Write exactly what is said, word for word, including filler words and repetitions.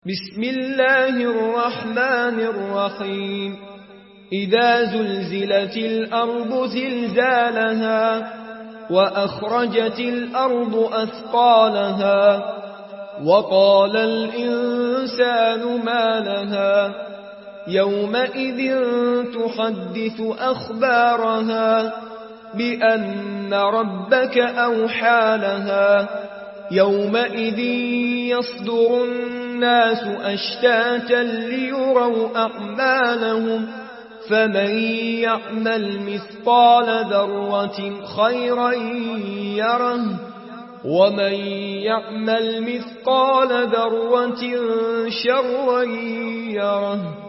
بسم الله الرحمن الرحيم إذا زلزلت الأرض زلزالها وأخرجت الأرض أثقالها وقال الإنسان ما لها يومئذ تحدث أخبارها بأن ربك أوحى لها يومئذ يصدر الناس أشتاتا ليروا أعمالهم فمن يعمل مثقال ذرة خيرا يره ومن يعمل مثقال ذرة شرا يره